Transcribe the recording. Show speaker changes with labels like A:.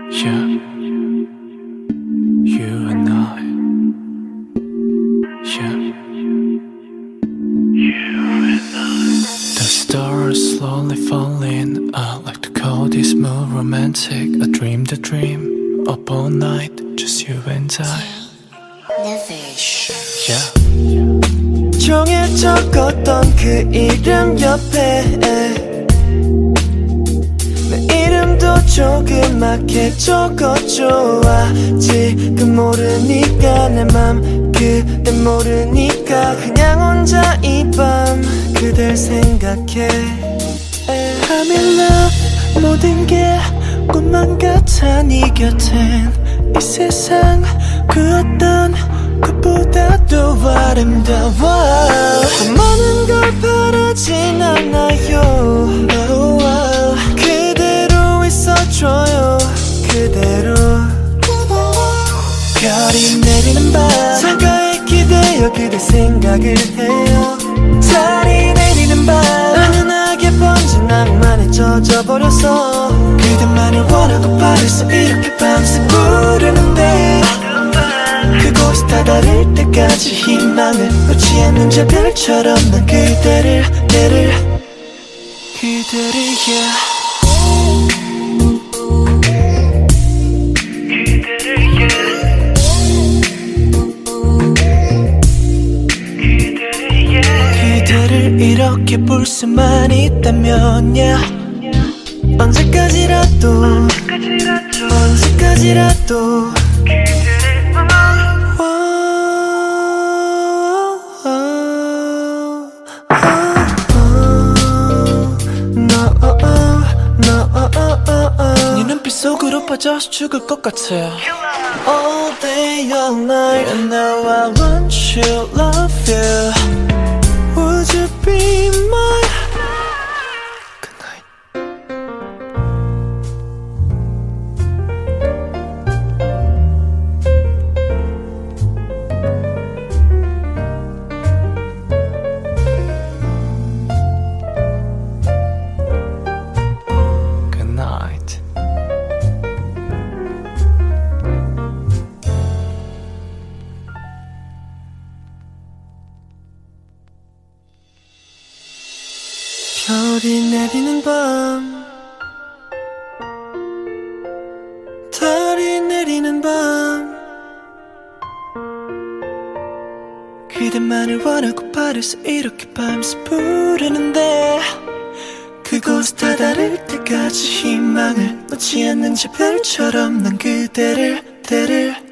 A: Yeah, you and I. Yeah, you and I. The stars slowly falling. I like to call this mood romantic. I dreamed a dream up all night, just you and I. Yeah.
B: 종이에 적었던 그 이름 옆에 내 이름도 조그맣게 적어줘. 지금 모르니까 내 맘 그대 모르니까 그냥 혼자 이 밤 그댈 생각해. I'm in love 모든 게 꿈만 같아. 네 곁엔 이 세상 그 어떤 것보다도 아름다워. 더 많은 걸 바라진 않아요. 그대로 있어줘요. 그대로. 별이 내리는 밤 창가에 기대어 그대 생각을 해요. 달이 내리는 밤 은은하게 번진 낭만에 젖어버려서 그대만을 원하고 바래서 이렇게 밤새 부르는데 그곳이 다 다를 때까지 희망을 놓지 않는 저 별처럼 난 그대를 yeah. 그대를 이렇게 볼 수만 있다면 yeah. 언제까지라도 네 눈빛 속으로 빠져서 죽을 것 같아. All day all night and now I want you, love you. Would you be mine? Good night.
A: Good night.
B: 별이 내리는 밤 달이 내리는 밤 그대만을 원하고 바래서 이렇게 밤새 부르는데 그곳 다 다를 때까지 희망을 놓지 않는 저 별처럼 난 그대를